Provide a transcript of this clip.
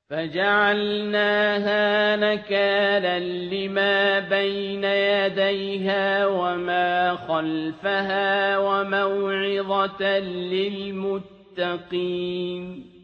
فَجَعَلْنَاهَا نَكَالًا لِّمَا بَيْنَ يَدَيْهَا وَمَا خَلْفَهَا وَمَوْعِظَةً لِّلْمُتَّقِينَ